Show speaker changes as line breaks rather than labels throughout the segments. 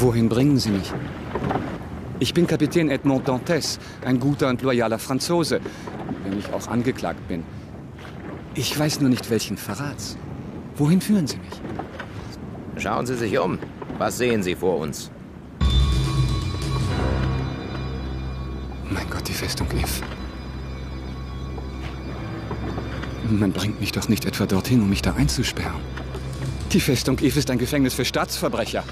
Wohin bringen Sie mich? Ich bin Kapitän Edmond Dantes, ein guter und loyaler Franzose, wenn ich auch angeklagt bin. Ich weiß nur nicht, welchen Verrats. Wohin führen Sie mich?
Schauen Sie sich um. Was sehen Sie vor uns?
Mein Gott, die Festung If. Man bringt mich doch nicht etwa dorthin, um mich da einzusperren. Die Festung If ist ein Gefängnis für Staatsverbrecher.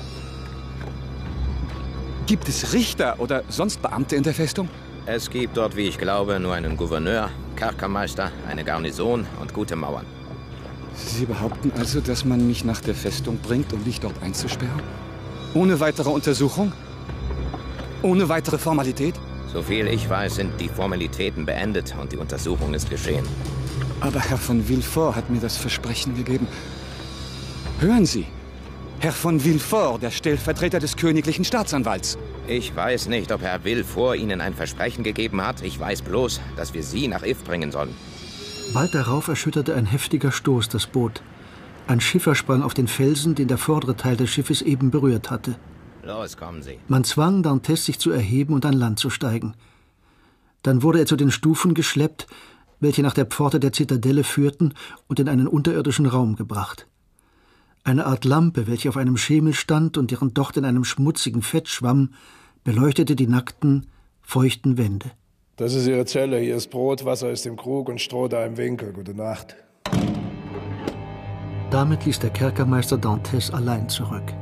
Gibt es Richter oder sonst Beamte in der Festung?
Es gibt dort, wie ich glaube, nur einen Gouverneur, Kerkermeister, eine Garnison und gute Mauern.
Sie behaupten also, dass man mich nach der Festung bringt, um mich dort einzusperren? Ohne weitere Untersuchung? Ohne weitere Formalität?
Soviel ich weiß, sind die Formalitäten beendet und die Untersuchung ist geschehen.
Aber Herr von Villefort hat mir das Versprechen gegeben. Hören Sie, Herr von Villefort, der Stellvertreter des königlichen Staatsanwalts.
Ich weiß nicht, ob Herr Villefort Ihnen ein Versprechen gegeben hat. Ich weiß bloß, dass wir Sie nach If bringen sollen.
Bald darauf erschütterte ein heftiger Stoß das Boot. Ein Schiffer sprang auf den Felsen, den der vordere Teil des Schiffes eben berührt hatte.
Los, kommen Sie.
Man zwang Dantes, sich zu erheben und an Land zu steigen. Dann wurde er zu den Stufen geschleppt, welche nach der Pforte der Zitadelle führten, und in einen unterirdischen Raum gebracht. Eine Art Lampe, welche auf einem Schemel stand und deren Docht in einem schmutzigen Fett schwamm, beleuchtete die nackten, feuchten Wände.
Das ist Ihre Zelle. Hier ist Brot, Wasser ist im Krug und Stroh da im Winkel. Gute Nacht.
Damit ließ der Kerkermeister Dantes allein zurück.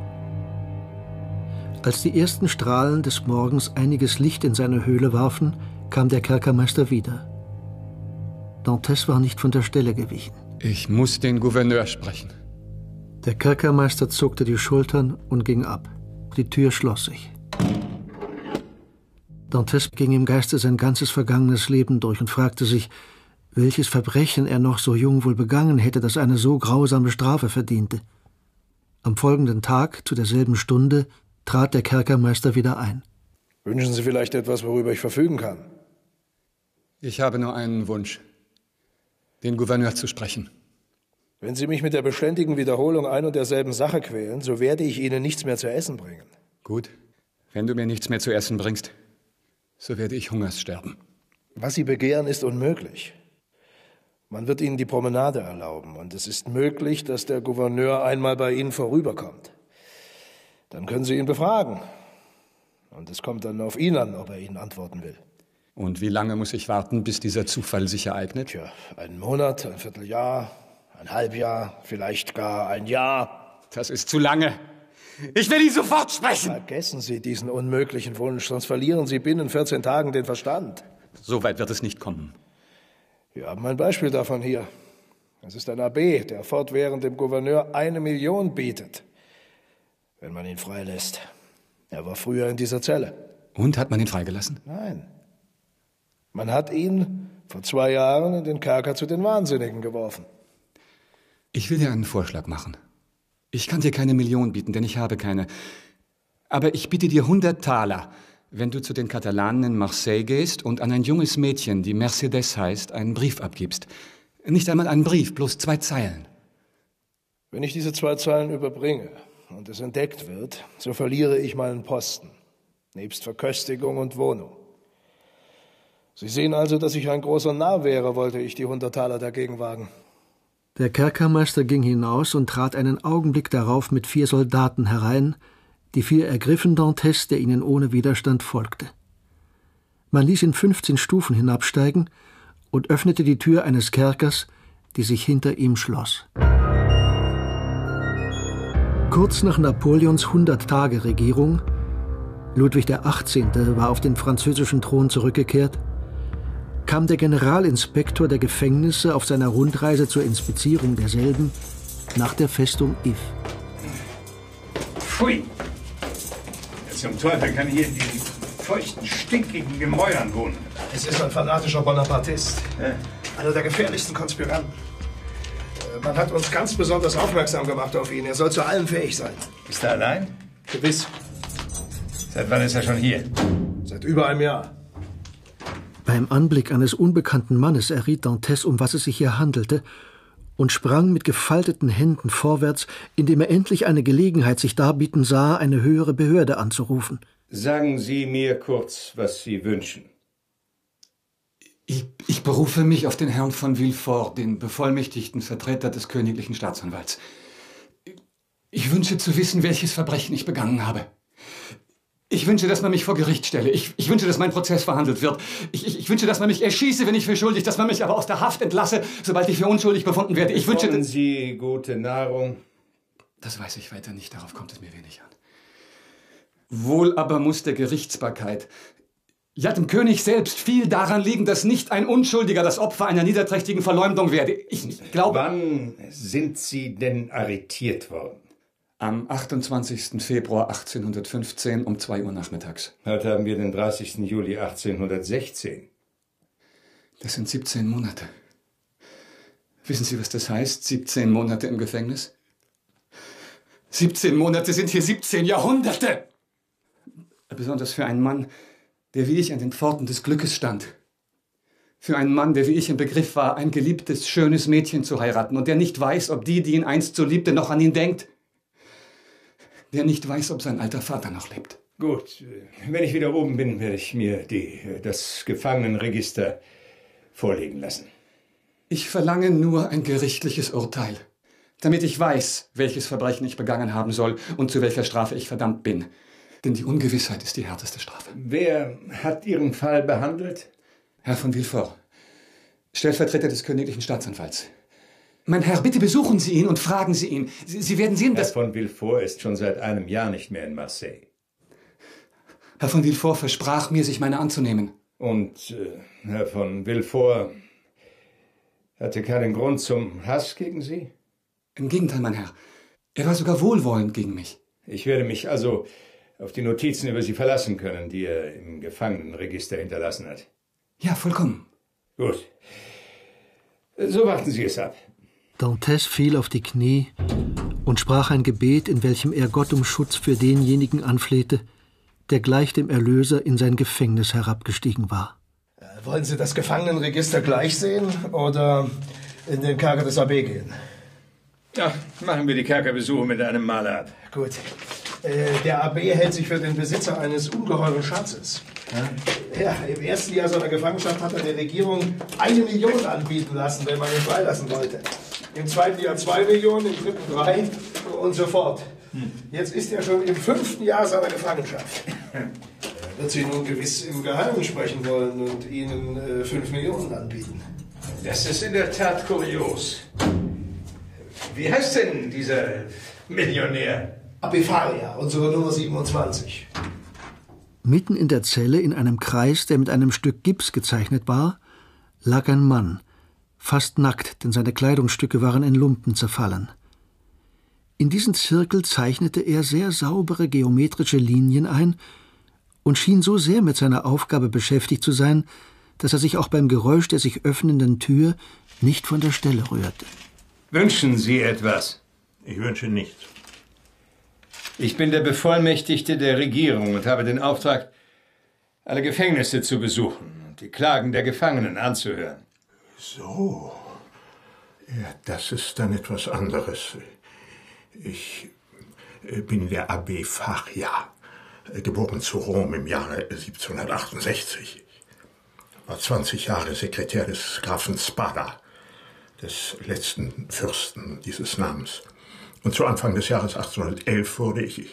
Als die ersten Strahlen des Morgens einiges Licht in seine Höhle warfen, kam der Kerkermeister wieder. Dantes war nicht von der Stelle gewichen.
Ich muss den Gouverneur sprechen.
Der Kerkermeister zuckte die Schultern und ging ab. Die Tür schloss sich. Dantes ging im Geiste sein ganzes vergangenes Leben durch und fragte sich, welches Verbrechen er noch so jung wohl begangen hätte, das eine so grausame Strafe verdiente. Am folgenden Tag, zu derselben Stunde, trat der Kerkermeister wieder ein.
Wünschen Sie vielleicht etwas, worüber ich verfügen kann?
Ich habe nur einen Wunsch, den Gouverneur zu sprechen.
Wenn Sie mich mit der beständigen Wiederholung ein und derselben Sache quälen, so werde ich Ihnen nichts mehr zu essen bringen.
Gut, wenn du mir nichts mehr zu essen bringst, so werde ich Hungers sterben.
Was Sie begehren, ist unmöglich. Man wird Ihnen die Promenade erlauben und es ist möglich, dass der Gouverneur einmal bei Ihnen vorüberkommt. Dann können Sie ihn befragen. Und es kommt dann auf ihn an, ob er Ihnen antworten will.
Und wie lange muss ich warten, bis dieser Zufall sich ereignet?
Tja, einen Monat, ein Vierteljahr, ein Halbjahr, vielleicht gar ein Jahr.
Das ist zu lange. Ich will ihn sofort sprechen!
Vergessen Sie diesen unmöglichen Wunsch, sonst verlieren Sie binnen 14 Tagen den Verstand.
So weit wird es nicht kommen.
Wir haben ein Beispiel davon hier. Es ist ein Abbé, der fortwährend dem Gouverneur 1 Million bietet, wenn man ihn freilässt. Er war früher in dieser Zelle.
Und, hat man ihn freigelassen?
Nein. Man hat ihn vor 2 Jahren in den Kerker zu den Wahnsinnigen geworfen.
Ich will dir einen Vorschlag machen. Ich kann dir keine Million bieten, denn ich habe keine. Aber ich biete dir 100 Taler, wenn du zu den Katalanen in Marseille gehst und an ein junges Mädchen, die Mercedes heißt, einen Brief abgibst. Nicht einmal einen Brief, bloß 2 Zeilen.
Wenn ich diese 2 Zeilen überbringe und es entdeckt wird, so verliere ich meinen Posten, nebst Verköstigung und Wohnung. Sie sehen also, dass ich ein großer Narr wäre, wollte ich die 100 Taler dagegen wagen.
Der Kerkermeister ging hinaus und trat einen Augenblick darauf mit 4 Soldaten herein, die 4 ergriffen Dantes, der ihnen ohne Widerstand folgte. Man ließ ihn 15 Stufen hinabsteigen und öffnete die Tür eines Kerkers, die sich hinter ihm schloss. Kurz nach Napoleons 100-Tage-Regierung, Ludwig XVIII. War auf den französischen Thron zurückgekehrt, kam der Generalinspektor der Gefängnisse auf seiner Rundreise zur Inspizierung derselben nach der Festung If.
Pfui! Zum Teufel kann hier in diesen feuchten, stinkigen Gemäuern wohnen.
Es ist ein fanatischer Bonapartist. Einer der gefährlichsten Konspiranten. Man hat uns ganz besonders aufmerksam gemacht auf ihn. Er soll zu allem fähig sein.
Ist er allein?
Gewiss.
Seit wann ist er schon hier?
Seit über einem Jahr.
Beim Anblick eines unbekannten Mannes erriet Dantes, um was es sich hier handelte, und sprang mit gefalteten Händen vorwärts, indem er endlich eine Gelegenheit sich darbieten sah, eine höhere Behörde anzurufen.
Sagen Sie mir kurz, was Sie wünschen.
Ich berufe mich auf den Herrn von Villefort, den bevollmächtigten Vertreter des königlichen Staatsanwalts. Ich wünsche zu wissen, welches Verbrechen ich begangen habe. Ich wünsche, dass man mich vor Gericht stelle. Ich wünsche, dass mein Prozess verhandelt wird. Ich wünsche, dass man mich erschieße, wenn ich für schuldig, dass man mich aber aus der Haft entlasse, sobald ich für unschuldig befunden werde. Ich wünsche...
Bekommen Sie gute Nahrung?
Das weiß ich weiter nicht, darauf kommt es mir wenig an. Wohl aber muss der Gerichtsbarkeit, ja dem König selbst, viel daran liegen, dass nicht ein Unschuldiger das Opfer einer niederträchtigen Verleumdung werde. Ich glaube...
Wann sind Sie denn arretiert worden?
Am 28. Februar 1815 um 2 Uhr nachmittags.
Heute haben wir den 30. Juli 1816.
Das sind 17 Monate. Wissen Sie, was das heißt? 17 Monate im Gefängnis? 17 Monate sind hier 17 Jahrhunderte! Besonders für einen Mann, der wie ich an den Pforten des Glückes stand. Für einen Mann, der wie ich im Begriff war, ein geliebtes, schönes Mädchen zu heiraten und der nicht weiß, ob die ihn einst so liebte, noch an ihn denkt. Der nicht weiß, ob sein alter Vater noch lebt.
Gut, wenn ich wieder oben bin, werde ich mir das Gefangenenregister vorlegen lassen.
Ich verlange nur ein gerichtliches Urteil, damit ich weiß, welches Verbrechen ich begangen haben soll und zu welcher Strafe ich verdammt bin. Denn die Ungewissheit ist die härteste Strafe.
Wer hat Ihren Fall behandelt?
Herr von Villefort, Stellvertreter des königlichen Staatsanwalts. Mein Herr, bitte besuchen Sie ihn und fragen Sie ihn. Sie werden sehen, dass...
Herr von Villefort ist schon seit einem Jahr nicht mehr in Marseille.
Herr von Villefort versprach mir, sich meiner anzunehmen.
Und Herr von Villefort hatte keinen Grund zum Hass gegen Sie?
Im Gegenteil, mein Herr. Er war sogar wohlwollend gegen mich.
Ich werde mich also auf die Notizen über Sie verlassen können, die er im Gefangenenregister hinterlassen hat.
Ja, vollkommen.
Gut. So warten Sie es ab.
Dantes fiel auf die Knie und sprach ein Gebet, in welchem er Gott um Schutz für denjenigen anflehte, der gleich dem Erlöser in sein Gefängnis herabgestiegen war.
Wollen Sie das Gefangenenregister gleich sehen oder in den Kerker des AB gehen?
Ach, machen wir die Kerkerbesuche mit einem Maler ab.
Gut. Der AB hält sich für den Besitzer eines ungeheuren Schatzes. Ja, im ersten Jahr seiner Gefangenschaft hat er der Regierung 1 Million anbieten lassen, wenn man ihn freilassen wollte. Im zweiten Jahr 2 Millionen, im dritten 3 und so fort. Jetzt ist er schon im 5. Jahr seiner Gefangenschaft. Er wird Sie nun gewiss im Geheimen sprechen wollen und Ihnen 5 Millionen anbieten.
Das ist in der Tat kurios. Wie heißt denn dieser Millionär?
Abifaria, unsere Nummer 27.
Mitten in der Zelle, in einem Kreis, der mit einem Stück Gips gezeichnet war, lag ein Mann, fast nackt, denn seine Kleidungsstücke waren in Lumpen zerfallen. In diesen Zirkel zeichnete er sehr saubere geometrische Linien ein und schien so sehr mit seiner Aufgabe beschäftigt zu sein, dass er sich auch beim Geräusch der sich öffnenden Tür nicht von der Stelle rührte.
Wünschen Sie etwas?
Ich wünsche nichts.
Ich bin der Bevollmächtigte der Regierung und habe den Auftrag, alle Gefängnisse zu besuchen und die Klagen der Gefangenen anzuhören.
So. Ja, das ist dann etwas anderes. Ich bin der Abbé Faria, geboren zu Rom im Jahre 1768. War 20 Jahre Sekretär des Grafen Spada, des letzten Fürsten dieses Namens. Und zu Anfang des Jahres 1811 wurde ich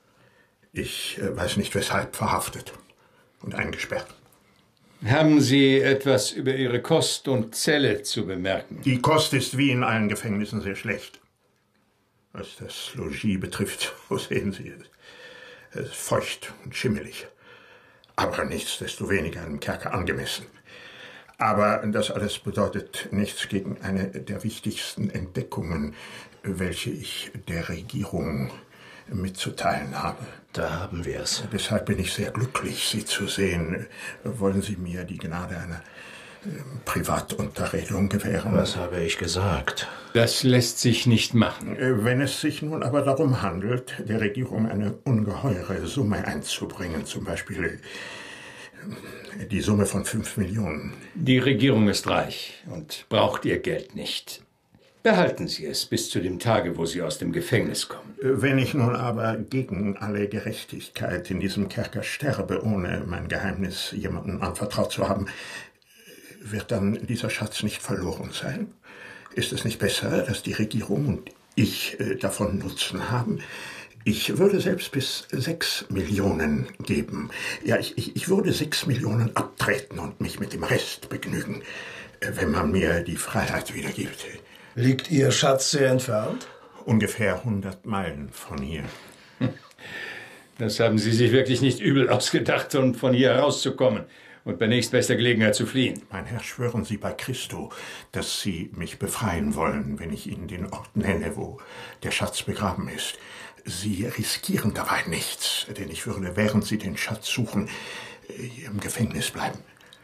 weiß nicht weshalb, verhaftet und eingesperrt.
Haben Sie etwas über Ihre Kost und Zelle zu bemerken?
Die Kost ist wie in allen Gefängnissen sehr schlecht. Was das Logis betrifft, so sehen Sie, es ist feucht und schimmelig. Aber nichtsdestoweniger einem Kerker angemessen. Aber das alles bedeutet nichts gegen eine der wichtigsten Entdeckungen, welche ich der Regierung mitzuteilen habe.
Da haben wir es.
Deshalb bin ich sehr glücklich, Sie zu sehen. Wollen Sie mir die Gnade einer Privatunterredung gewähren?
Was habe ich gesagt?
Das lässt sich nicht machen.
Wenn es sich nun aber darum handelt, der Regierung eine ungeheure Summe einzubringen, zum Beispiel die Summe von 5 Millionen.
Die Regierung ist reich und braucht ihr Geld nicht. Behalten Sie es bis zu dem Tage, wo Sie aus dem Gefängnis kommen.
Wenn ich nun aber gegen alle Gerechtigkeit in diesem Kerker sterbe, ohne mein Geheimnis jemandem anvertraut zu haben, wird dann dieser Schatz nicht verloren sein? Ist es nicht besser, dass die Regierung und ich davon Nutzen haben? Ich würde selbst bis 6 Millionen geben. Ja, ich würde 6 Millionen abtreten und mich mit dem Rest begnügen, wenn man mir die Freiheit wiedergibt.
Liegt Ihr Schatz sehr entfernt?
Ungefähr 100 Meilen von hier.
Das haben Sie sich wirklich nicht übel ausgedacht, um von hier herauszukommen und bei nächstbester Gelegenheit zu fliehen.
Mein Herr, schwören Sie bei Christo, dass Sie mich befreien wollen, wenn ich Ihnen den Ort nenne, wo der Schatz begraben ist. Sie riskieren dabei nichts, denn ich würde, während Sie den Schatz suchen, im Gefängnis bleiben.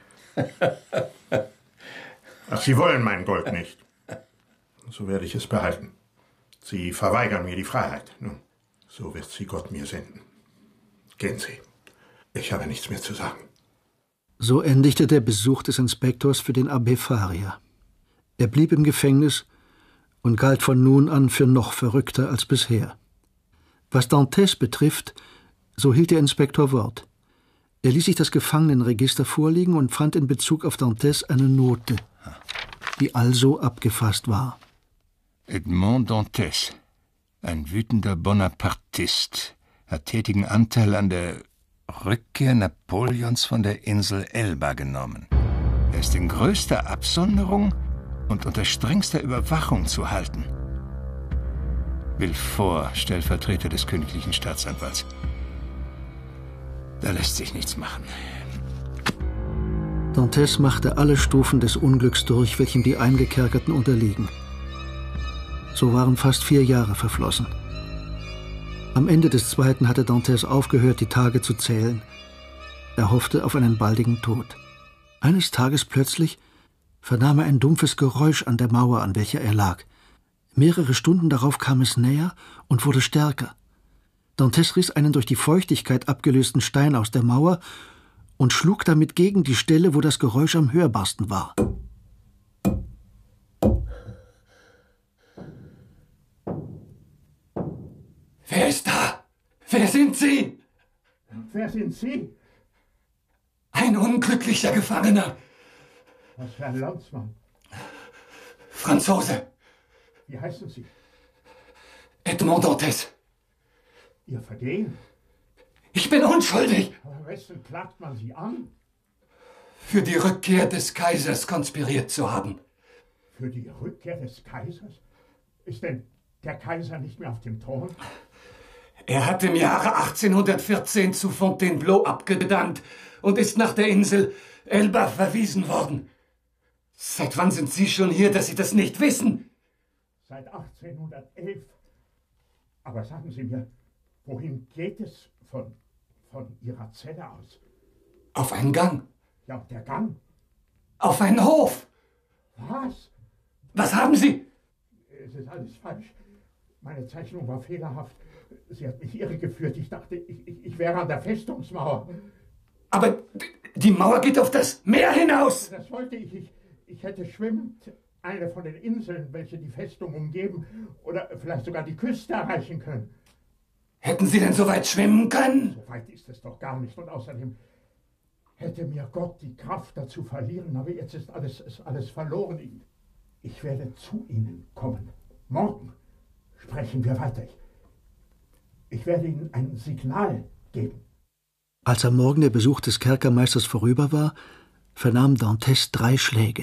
Ach, Sie wollen mein Gold nicht. So werde ich es behalten. Sie verweigern mir die Freiheit. Nun, so wird sie Gott mir senden. Gehen Sie. Ich habe nichts mehr zu sagen.
So endigte der Besuch des Inspektors für den Abbé Faria. Er blieb im Gefängnis und galt von nun an für noch verrückter als bisher. Was Dantès betrifft, so hielt der Inspektor Wort. Er ließ sich das Gefangenenregister vorlegen und fand in Bezug auf Dantès eine Note, die also abgefasst war.
Edmond Dantès, ein wütender Bonapartist, hat tätigen Anteil an der Rückkehr Napoleons von der Insel Elba genommen. Er ist in größter Absonderung und unter strengster Überwachung zu halten. Villefort, Stellvertreter des königlichen Staatsanwalts. Da lässt sich nichts machen.
Dantès machte alle Stufen des Unglücks durch, welchem die Eingekerkerten unterliegen. So waren fast 4 Jahre verflossen. Am Ende des 2. hatte Dantès aufgehört, die Tage zu zählen. Er hoffte auf einen baldigen Tod. Eines Tages plötzlich vernahm er ein dumpfes Geräusch an der Mauer, an welcher er lag. Mehrere Stunden darauf kam es näher und wurde stärker. Dantès riss einen durch die Feuchtigkeit abgelösten Stein aus der Mauer und schlug damit gegen die Stelle, wo das Geräusch am hörbarsten war.
Wer ist da? Wer sind Sie?
Wer sind Sie?
Ein unglücklicher Gefangener.
Was für ein Landsmann.
Franzose.
Wie heißen Sie?
Edmond Dantès.
Ihr Vergehen?
Ich bin unschuldig.
Aber wessen klagt man Sie an?
Für die Rückkehr des Kaisers konspiriert zu haben.
Für die Rückkehr des Kaisers? Ist denn der Kaiser nicht mehr auf dem Thron?
Er hat im Jahre 1814 zu Fontainebleau abgedankt und ist nach der Insel Elba verwiesen worden. Seit wann sind Sie schon hier, dass Sie das nicht wissen?
Seit 1811. Aber sagen Sie mir, wohin geht es von Ihrer Zelle aus?
Auf einen Gang.
Ja, und der Gang?
Auf einen Hof.
Was?
Was haben Sie?
Es ist alles falsch. Meine Zeichnung war fehlerhaft. Sie hat mich irregeführt. Ich dachte, ich wäre an der Festungsmauer.
Aber die Mauer geht auf das Meer hinaus.
Das wollte ich. Ich hätte schwimmend eine von den Inseln, welche die Festung umgeben, oder vielleicht sogar die Küste erreichen können.
Hätten Sie denn so weit schwimmen können?
So weit ist es doch gar nicht. Und außerdem hätte mir Gott die Kraft dazu verlieren. Aber jetzt ist alles verloren. Ich werde zu Ihnen kommen. Morgen sprechen wir weiter. Ich werde Ihnen ein Signal geben.
Als am Morgen der Besuch des Kerkermeisters vorüber war, vernahm Dantès 3 Schläge.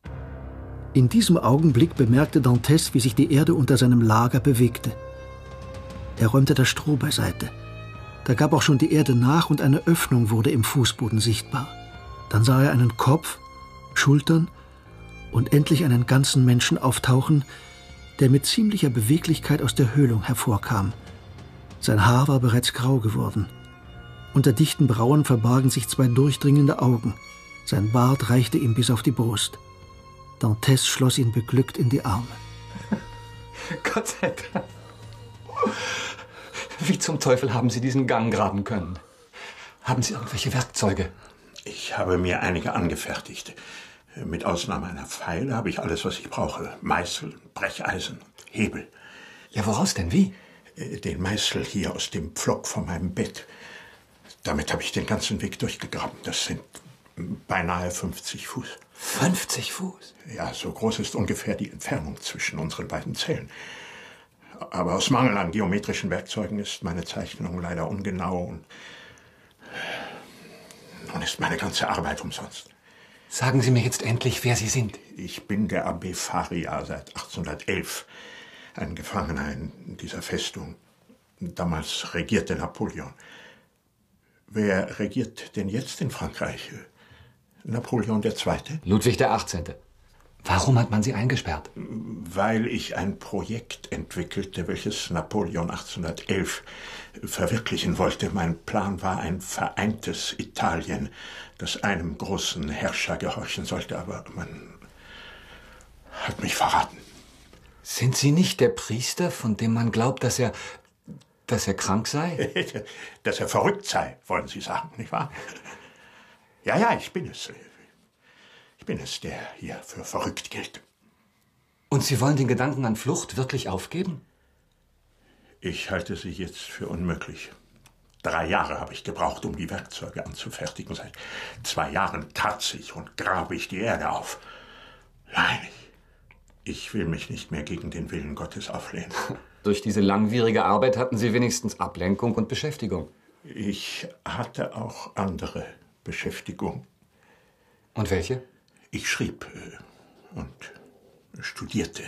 In diesem Augenblick bemerkte Dantès, wie sich die Erde unter seinem Lager bewegte. Er räumte das Stroh beiseite. Da gab auch schon die Erde nach und eine Öffnung wurde im Fußboden sichtbar. Dann sah er einen Kopf, Schultern und endlich einen ganzen Menschen auftauchen, der mit ziemlicher Beweglichkeit aus der Höhlung hervorkam. Sein Haar war bereits grau geworden. Unter dichten Brauen verbargen sich 2 durchdringende Augen. Sein Bart reichte ihm bis auf die Brust. Dantès schloss ihn beglückt in die Arme.
Gott sei Dank. Wie zum Teufel haben Sie diesen Gang graben können? Haben Sie irgendwelche Werkzeuge?
Ich habe mir einige angefertigt. Mit Ausnahme einer Feile habe ich alles, was ich brauche. Meißel, Brecheisen, Hebel.
Ja, woraus denn? Wie?
Den Meißel hier aus dem Pflock von meinem Bett. Damit habe ich den ganzen Weg durchgegraben. Das sind beinahe 50 Fuß.
50 Fuß?
Ja, so groß ist ungefähr die Entfernung zwischen unseren beiden Zellen. Aber aus Mangel an geometrischen Werkzeugen ist meine Zeichnung leider ungenau und nun ist meine ganze Arbeit umsonst.
Sagen Sie mir jetzt endlich, wer Sie sind.
Ich bin der Abbé Faria seit 1811, ein Gefangener in dieser Festung. Damals regierte Napoleon. Wer regiert denn jetzt in Frankreich? Napoleon II.?
Ludwig XVIII. Warum hat man Sie eingesperrt?
Weil ich ein Projekt entwickelte, welches Napoleon 1811 verwirklichen wollte. Mein Plan war ein vereintes Italien, das einem großen Herrscher gehorchen sollte, aber man hat mich verraten.
Sind Sie nicht der Priester, von dem man glaubt, dass er krank sei?
Dass er verrückt sei, wollen Sie sagen, nicht wahr? Ja, ich bin es. Ich bin es, der hier für verrückt gilt.
Und Sie wollen den Gedanken an Flucht wirklich aufgeben?
Ich halte sie jetzt für unmöglich. 3 Jahre habe ich gebraucht, um die Werkzeuge anzufertigen. Seit 2 Jahren tatze ich und grabe ich die Erde auf. Nein, ich will mich nicht mehr gegen den Willen Gottes auflehnen.
Durch diese langwierige Arbeit hatten Sie wenigstens Ablenkung und Beschäftigung.
Ich hatte auch andere Beschäftigung.
Und welche?
Ich schrieb und studierte.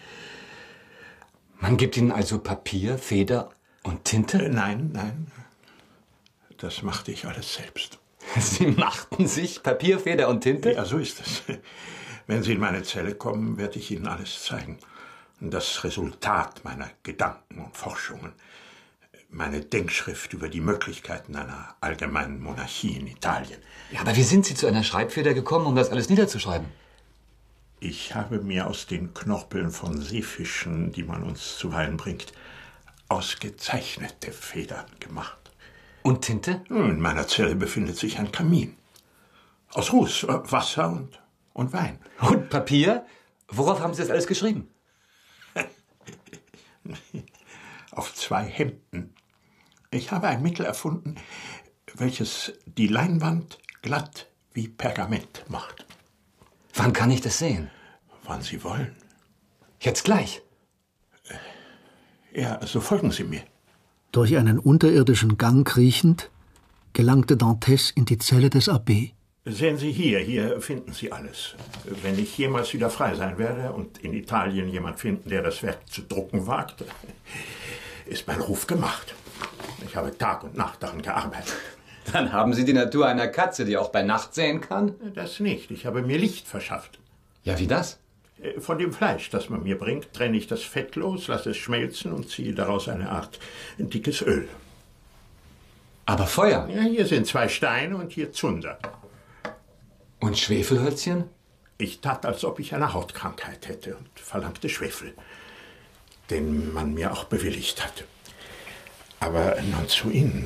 Man gibt Ihnen also Papier, Feder und Tinte?
Nein. Das machte ich alles selbst.
Sie machten sich Papier, Feder und Tinte?
Ja, so ist es. Wenn Sie in meine Zelle kommen, werde ich Ihnen alles zeigen. Das Resultat meiner Gedanken und Forschungen. Meine Denkschrift über die Möglichkeiten einer allgemeinen Monarchie in Italien.
Ja, aber wie sind Sie zu einer Schreibfeder gekommen, um das alles niederzuschreiben?
Ich habe mir aus den Knorpeln von Seefischen, die man uns zuweilen bringt, ausgezeichnete Federn gemacht.
Und Tinte?
In meiner Zelle befindet sich ein Kamin. Aus Ruß, Wasser und Wein.
Und Papier? Worauf haben Sie das alles geschrieben?
Auf 2 Hemden. Ich habe ein Mittel erfunden, welches die Leinwand glatt wie Pergament macht.
Wann kann ich das sehen?
Wann Sie wollen.
Jetzt gleich.
Ja, so folgen Sie mir.
Durch einen unterirdischen Gang kriechend, gelangte Dantes in die Zelle des Abbé.
Sehen Sie hier finden Sie alles. Wenn ich jemals wieder frei sein werde und in Italien jemand finden, der das Werk zu drucken wagt, ist mein Ruf gemacht. Ich habe Tag und Nacht daran gearbeitet.
Dann haben Sie die Natur einer Katze, die auch bei Nacht sehen kann?
Das nicht. Ich habe mir Licht verschafft.
Ja, wie das?
Von dem Fleisch, das man mir bringt, trenne ich das Fett los, lasse es schmelzen und ziehe daraus eine Art dickes Öl.
Aber Feuer?
Ja, hier sind 2 Steine und hier Zunder.
Und Schwefelhölzchen?
Ich tat, als ob ich eine Hautkrankheit hätte und verlangte Schwefel, den man mir auch bewilligt hatte. Aber nun zu Ihnen.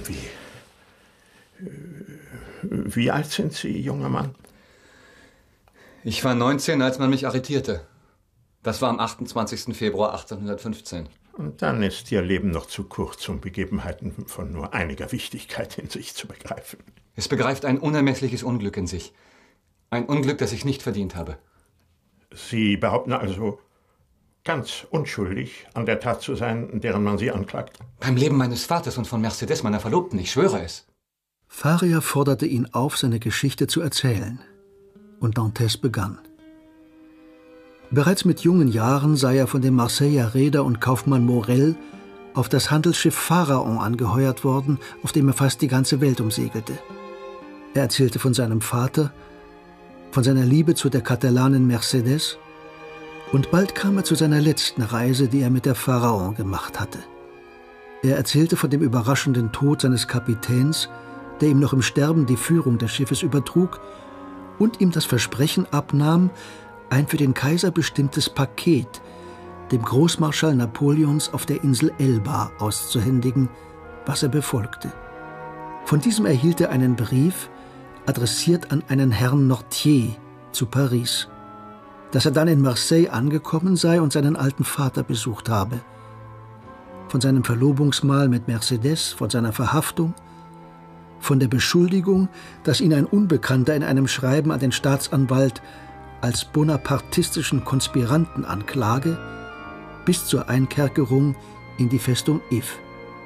Wie alt sind Sie, junger Mann?
Ich war 19, als man mich arretierte. Das war am 28. Februar 1815.
Und dann ist Ihr Leben noch zu kurz, um Begebenheiten von nur einiger Wichtigkeit in sich zu begreifen.
Es begreift ein unermessliches Unglück in sich. Ein Unglück, das ich nicht verdient habe.
Sie behaupten also, ganz unschuldig an der Tat zu sein, deren man Sie anklagt?
Beim Leben meines Vaters und von Mercedes, meiner Verlobten, ich schwöre es.
Faria forderte ihn auf, seine Geschichte zu erzählen. Und Dantes begann. Bereits mit jungen Jahren sei er von dem Marseiller Reeder und Kaufmann Morel auf das Handelsschiff Pharaon angeheuert worden, auf dem er fast die ganze Welt umsegelte. Er erzählte von seinem Vater, von seiner Liebe zu der Katalanin Mercedes, und bald kam er zu seiner letzten Reise, die er mit der Pharaon gemacht hatte. Er erzählte von dem überraschenden Tod seines Kapitäns, der ihm noch im Sterben die Führung des Schiffes übertrug und ihm das Versprechen abnahm, ein für den Kaiser bestimmtes Paket dem Großmarschall Napoleons auf der Insel Elba auszuhändigen, was er befolgte. Von diesem erhielt er einen Brief, adressiert an einen Herrn Nortier, zu Paris, dass er dann in Marseille angekommen sei und seinen alten Vater besucht habe. Von seinem Verlobungsmahl mit Mercedes, von seiner Verhaftung, von der Beschuldigung, dass ihn ein Unbekannter in einem Schreiben an den Staatsanwalt als bonapartistischen Konspiranten anklage, bis zur Einkerkerung in die Festung If.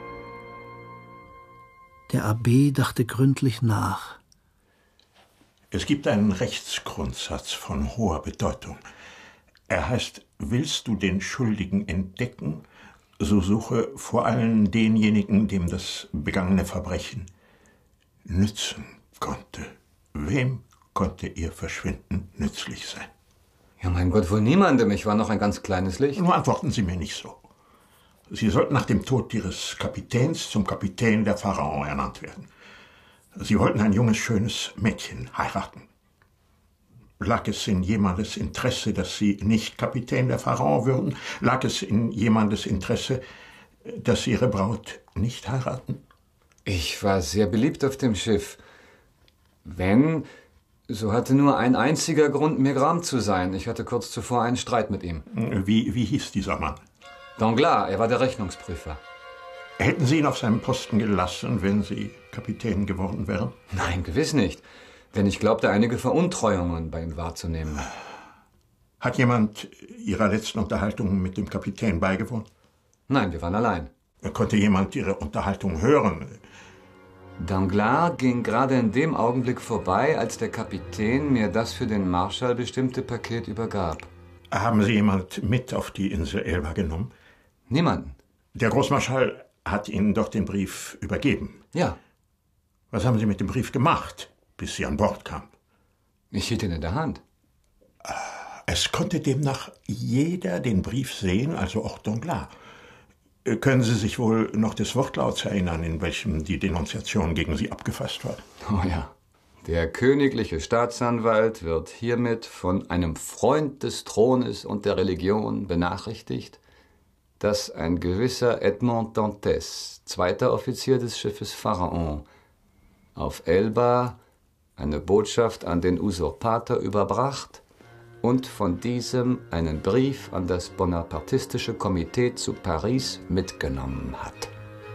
Der Abbé dachte gründlich nach.
Es gibt einen Rechtsgrundsatz von hoher Bedeutung. Er heißt, willst du den Schuldigen entdecken, so suche vor allem denjenigen, dem das begangene Verbrechen nützen konnte. Wem konnte ihr Verschwinden nützlich sein?
Ja, mein Gott, wohl niemandem. Ich war noch ein ganz kleines Licht.
Nur antworten Sie mir nicht so. Sie sollten nach dem Tod Ihres Kapitäns zum Kapitän der Pharaon ernannt werden. Sie wollten ein junges, schönes Mädchen heiraten. Lag es in jemandes Interesse, dass Sie nicht Kapitän der Pharaon würden? Lag es in jemandes Interesse, dass Sie Ihre Braut nicht heiraten?
Ich war sehr beliebt auf dem Schiff. Wenn, so hatte nur ein einziger Grund, mir gram zu sein. Ich hatte kurz zuvor einen Streit mit ihm.
Wie hieß dieser Mann?
Danglars, er war der Rechnungsprüfer.
Hätten Sie ihn auf seinem Posten gelassen, wenn Sie Kapitän geworden wären?
Nein, gewiss nicht. Denn ich glaubte, einige Veruntreuungen bei ihm wahrzunehmen.
Hat jemand Ihrer letzten Unterhaltung mit dem Kapitän beigewohnt?
Nein, wir waren allein.
Konnte jemand Ihre Unterhaltung hören?
Danglars ging gerade in dem Augenblick vorbei, als der Kapitän mir das für den Marschall bestimmte Paket übergab.
Haben Sie jemand mit auf die Insel Elba genommen?
Niemanden.
Der Großmarschall hat Ihnen doch den Brief übergeben.
Ja.
Was haben Sie mit dem Brief gemacht, bis Sie an Bord kamen?
Ich hielt ihn in der Hand.
Es konnte demnach jeder den Brief sehen, also auch Danglars. Können Sie sich wohl noch des Wortlauts erinnern, in welchem die Denunziation gegen Sie abgefasst war?
Oh ja. Der königliche Staatsanwalt wird hiermit von einem Freund des Thrones und der Religion benachrichtigt, dass ein gewisser Edmond Dantès, zweiter Offizier des Schiffes Pharaon, auf Elba eine Botschaft an den Usurpator überbracht und von diesem einen Brief an das bonapartistische Komitee zu Paris mitgenommen hat.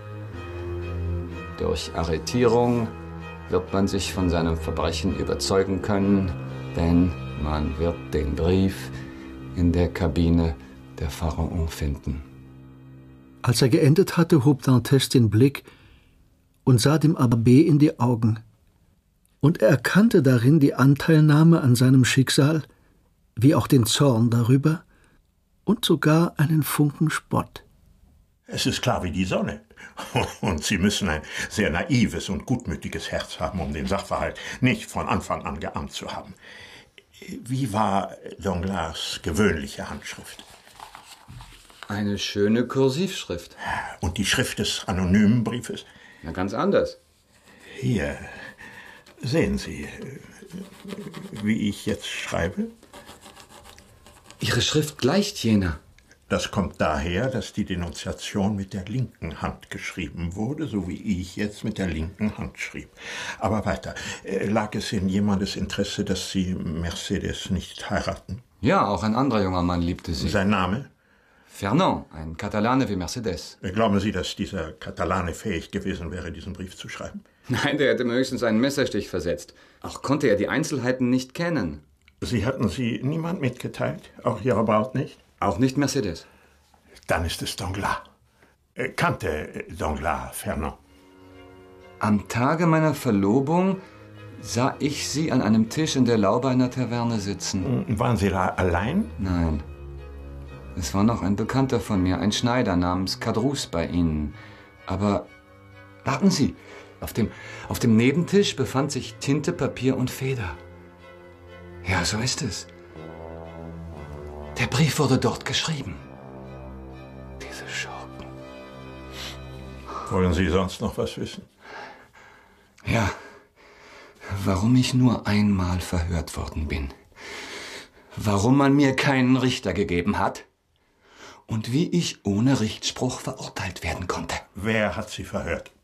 Durch Arretierung wird man sich von seinem Verbrechen überzeugen können, denn man wird den Brief in der Kabine der Pharaon finden.
Als er geendet hatte, hob Dantès den Blick und sah dem Abbé in die Augen. Und er erkannte darin die Anteilnahme an seinem Schicksal, wie auch den Zorn darüber und sogar einen Funken Spott.
Es ist klar wie die Sonne. Und Sie müssen ein sehr naives und gutmütiges Herz haben, um den Sachverhalt nicht von Anfang an geahnt zu haben. Wie war Danglars gewöhnliche Handschrift?
Eine schöne Kursivschrift.
Und die Schrift des anonymen Briefes?
Na, ganz anders.
Hier, sehen Sie, wie ich jetzt schreibe?
Ihre Schrift gleicht jener.
Das kommt daher, dass die Denunziation mit der linken Hand geschrieben wurde, so wie ich jetzt mit der linken Hand schrieb. Aber weiter. Lag es in jemandes Interesse, dass Sie Mercedes nicht heiraten?
Ja, auch ein anderer junger Mann liebte sie.
Sein Name?
Fernand, ein Katalane wie Mercedes.
Glauben Sie, dass dieser Katalane fähig gewesen wäre, diesen Brief zu schreiben?
Nein, der hätte mir höchstens einen Messerstich versetzt. Auch konnte er die Einzelheiten nicht kennen.
Sie hatten sie niemand mitgeteilt? Auch Ihre Braut nicht?
Auch nicht Mercedes.
Dann ist es Danglars. Kannte Danglars Fernand?
Am Tage meiner Verlobung sah ich sie an einem Tisch in der Laube einer Taverne sitzen.
Waren Sie da allein?
Nein. Es war noch ein Bekannter von mir, ein Schneider namens Caderousse bei Ihnen. Aber warten Sie, auf dem Nebentisch befand sich Tinte, Papier und Feder. Ja, so ist es. Der Brief wurde dort geschrieben. Diese Schurken.
Wollen Sie sonst noch was wissen?
Ja, warum ich nur einmal verhört worden bin. Warum man mir keinen Richter gegeben hat. Und wie ich ohne Richtspruch verurteilt werden konnte.
Wer hat Sie verhört?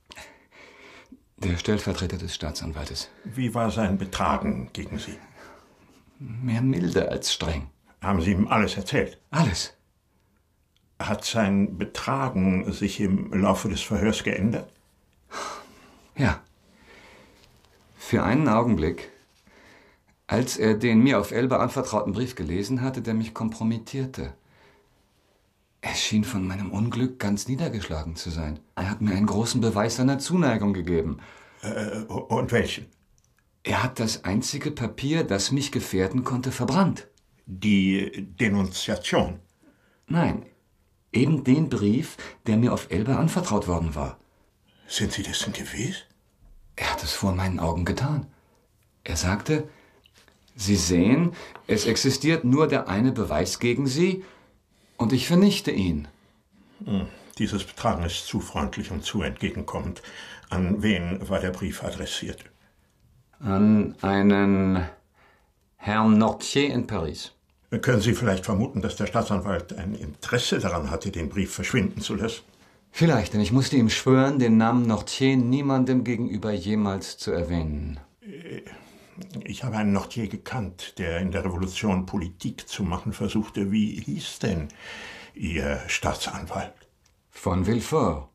Der Stellvertreter des Staatsanwaltes.
Wie war sein Betragen gegen Sie?
Mehr milde als streng.
Haben Sie ihm alles erzählt?
Alles.
Hat sein Betragen sich im Laufe des Verhörs geändert?
Ja. Für einen Augenblick, als er den mir auf Elba anvertrauten Brief gelesen hatte, der mich kompromittierte. Er schien von meinem Unglück ganz niedergeschlagen zu sein. Er hat mir einen großen Beweis seiner Zuneigung gegeben.
Und welchen?
Er hat das einzige Papier, das mich gefährden konnte, verbrannt.
Die Denunziation?
Nein, eben den Brief, der mir auf Elba anvertraut worden war.
Sind Sie dessen gewiss?
Er hat es vor meinen Augen getan. Er sagte, Sie sehen, es existiert nur der eine Beweis gegen Sie und ich vernichte ihn.
Dieses Betragen ist zu freundlich und zu entgegenkommend. An wen war der Brief adressiert?
An einen Herrn Nortier in Paris.
Können Sie vielleicht vermuten, dass der Staatsanwalt ein Interesse daran hatte, den Brief verschwinden zu lassen?
Vielleicht, denn ich musste ihm schwören, den Namen Nortier niemandem gegenüber jemals zu erwähnen.
Ich habe einen Nortier gekannt, der in der Revolution Politik zu machen versuchte. Wie hieß denn Ihr Staatsanwalt?
Von Villefort.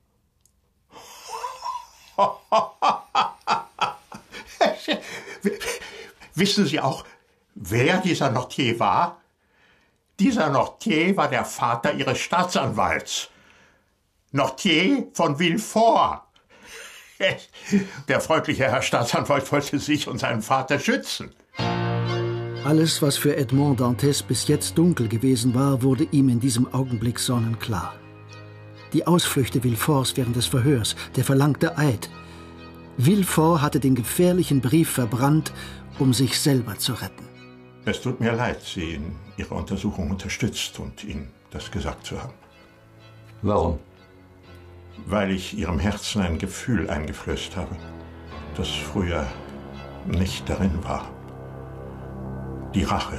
Wissen Sie auch, wer dieser Nortier war? Dieser Nortier war der Vater Ihres Staatsanwalts. Nortier von Villefort. Der freundliche Herr Staatsanwalt wollte sich und seinen Vater schützen.
Alles, was für Edmond Dantès bis jetzt dunkel gewesen war, wurde ihm in diesem Augenblick sonnenklar. Die Ausflüchte Villeforts während des Verhörs, der verlangte Eid. Villefort hatte den gefährlichen Brief verbrannt, um sich selber zu retten.
Es tut mir leid, Sie in Ihrer Untersuchung unterstützt und Ihnen das gesagt zu haben.
Warum?
Weil ich Ihrem Herzen ein Gefühl eingeflößt habe, das früher nicht darin war. Die Rache.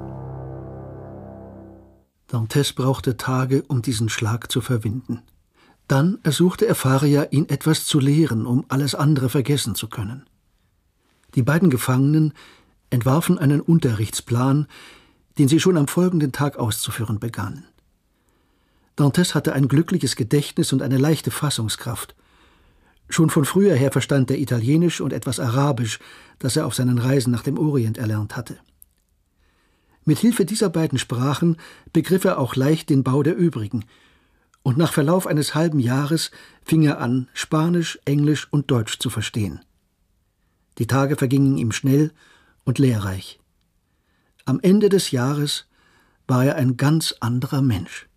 Dantès brauchte Tage, um diesen Schlag zu verwinden. Dann ersuchte er Faria, ihn etwas zu lehren, um alles andere vergessen zu können. Die beiden Gefangenen entwarfen einen Unterrichtsplan, den sie schon am folgenden Tag auszuführen begannen. Dantès hatte ein glückliches Gedächtnis und eine leichte Fassungskraft. Schon von früher her verstand er Italienisch und etwas Arabisch, das er auf seinen Reisen nach dem Orient erlernt hatte. Mit Hilfe dieser beiden Sprachen begriff er auch leicht den Bau der übrigen, und nach Verlauf eines halben Jahres fing er an, Spanisch, Englisch und Deutsch zu verstehen. Die Tage vergingen ihm schnell und lehrreich. Am Ende des Jahres war er ein ganz anderer Mensch.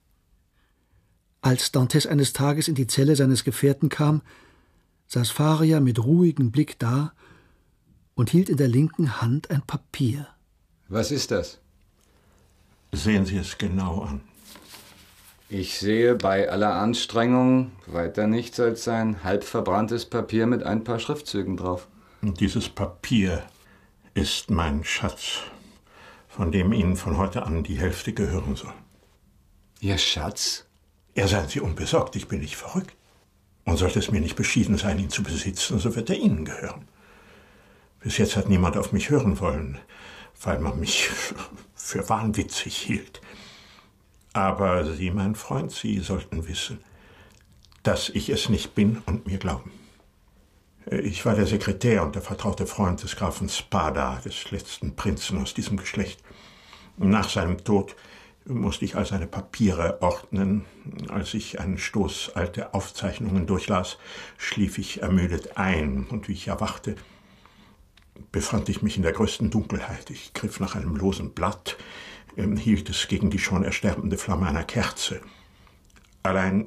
Als Dantès eines Tages in die Zelle seines Gefährten kam, saß Faria mit ruhigem Blick da und hielt in der linken Hand ein Papier.
Was ist das?
Sehen Sie es genau an.
Ich sehe bei aller Anstrengung weiter nichts als ein halb verbranntes Papier mit ein paar Schriftzügen drauf.
Und dieses Papier ist mein Schatz, von dem Ihnen von heute an die Hälfte gehören soll.
Ihr Schatz?
Ja, seien Sie unbesorgt, ich bin nicht verrückt. Und sollte es mir nicht beschieden sein, ihn zu besitzen, so wird er Ihnen gehören. Bis jetzt hat niemand auf mich hören wollen, weil man mich für wahnwitzig hielt. Aber Sie, mein Freund, Sie sollten wissen, dass ich es nicht bin und mir glauben. Ich war der Sekretär und der vertraute Freund des Grafen Spada, des letzten Prinzen aus diesem Geschlecht. Nach seinem Tod musste ich all seine Papiere ordnen. Als ich einen Stoß alte Aufzeichnungen durchlas, schlief ich ermüdet ein, und wie ich erwachte, befand ich mich in der größten Dunkelheit. Ich griff nach einem losen Blatt, hielt es gegen die schon ersterbende Flamme einer Kerze. Allein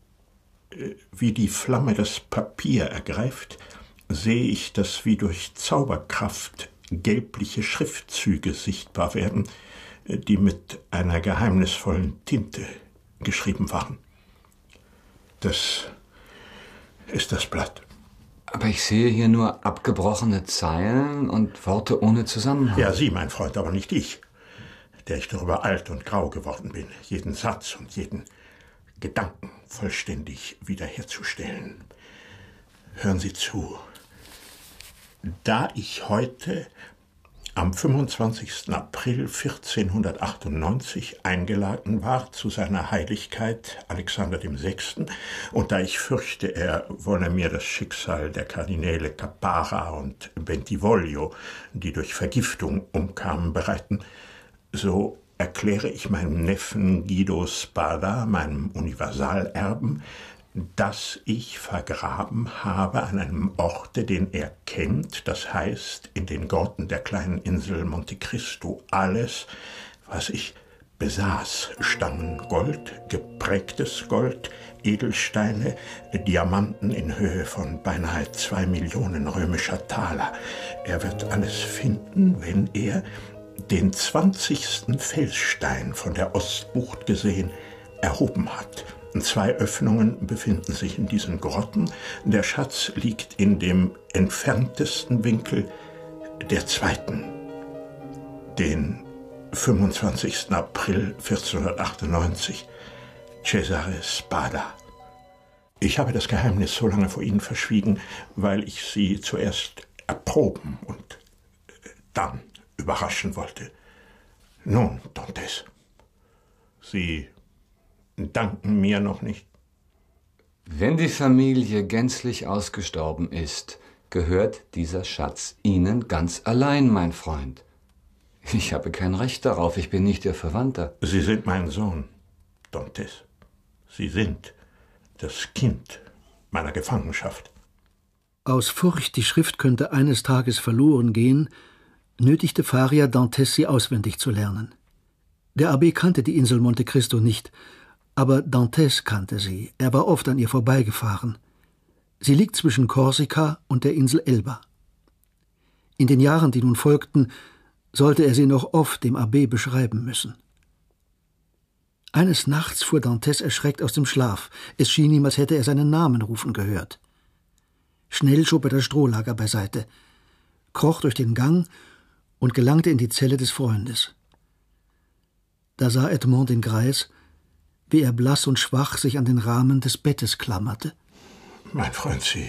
wie die Flamme das Papier ergreift, sehe ich, dass wie durch Zauberkraft gelbliche Schriftzüge sichtbar werden, die mit einer geheimnisvollen Tinte geschrieben waren. Das ist das Blatt.
Aber ich sehe hier nur abgebrochene Zeilen und Worte ohne Zusammenhang.
Ja, Sie, mein Freund, aber nicht ich, der ich darüber alt und grau geworden bin, jeden Satz und jeden Gedanken vollständig wiederherzustellen. Hören Sie zu. Da ich heute am 25. April 1498 eingeladen war zu seiner Heiligkeit Alexander VI. Und da ich fürchte, er wolle mir das Schicksal der Kardinäle Caparra und Bentivoglio, die durch Vergiftung umkamen, bereiten, so erkläre ich meinem Neffen Guido Spada, meinem Universalerben, dass ich vergraben habe an einem Orte, den er kennt, das heißt in den Grotten der kleinen Insel Monte Cristo, alles, was ich besaß: Stangengold, geprägtes Gold, Edelsteine, Diamanten in Höhe von beinahe 2 Millionen römischer Taler. Er wird alles finden, wenn er den 20. Felsstein von der Ostbucht gesehen erhoben hat. 2 Öffnungen befinden sich in diesen Grotten. Der Schatz liegt in dem entferntesten Winkel der zweiten, den 25. April 1498, Cesare Spada. Ich habe das Geheimnis so lange vor Ihnen verschwiegen, weil ich Sie zuerst erproben und dann überraschen wollte. Nun, Dantes, Sie danken mir noch nicht.
Wenn die Familie gänzlich ausgestorben ist, gehört dieser Schatz Ihnen ganz allein, mein Freund. Ich habe kein Recht darauf, ich bin nicht Ihr Verwandter.
Sie sind mein Sohn, Dantes. Sie sind das Kind meiner Gefangenschaft.
Aus Furcht, die Schrift könnte eines Tages verloren gehen, nötigte Faria Dantes, sie auswendig zu lernen. Der Abbé kannte die Insel Monte Cristo nicht, aber Dantes kannte sie. Er war oft an ihr vorbeigefahren. Sie liegt zwischen Korsika und der Insel Elba. In den Jahren, die nun folgten, sollte er sie noch oft dem Abbé beschreiben müssen. Eines Nachts fuhr Dantes erschreckt aus dem Schlaf. Es schien ihm, als hätte er seinen Namen rufen gehört. Schnell schob er das Strohlager beiseite, kroch durch den Gang und gelangte in die Zelle des Freundes. Da sah Edmond den Greis, wie er blass und schwach sich an den Rahmen des Bettes klammerte.
Mein Freund, Sie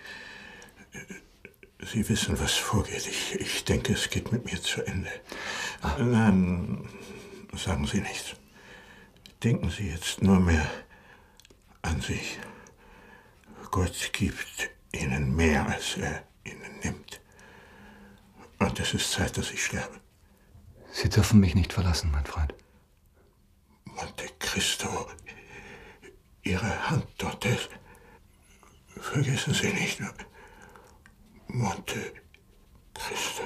wissen, was vorgeht. Ich denke, es geht mit mir zu Ende. Nein, sagen Sie nichts. Denken Sie jetzt nur mehr an sich. Gott gibt Ihnen mehr, als er Ihnen nimmt. Und es ist Zeit, dass ich sterbe.
Sie dürfen mich nicht verlassen, mein Freund.
Monte Cristo, Ihre Hand, Dantes. Vergessen Sie nicht. Monte Cristo.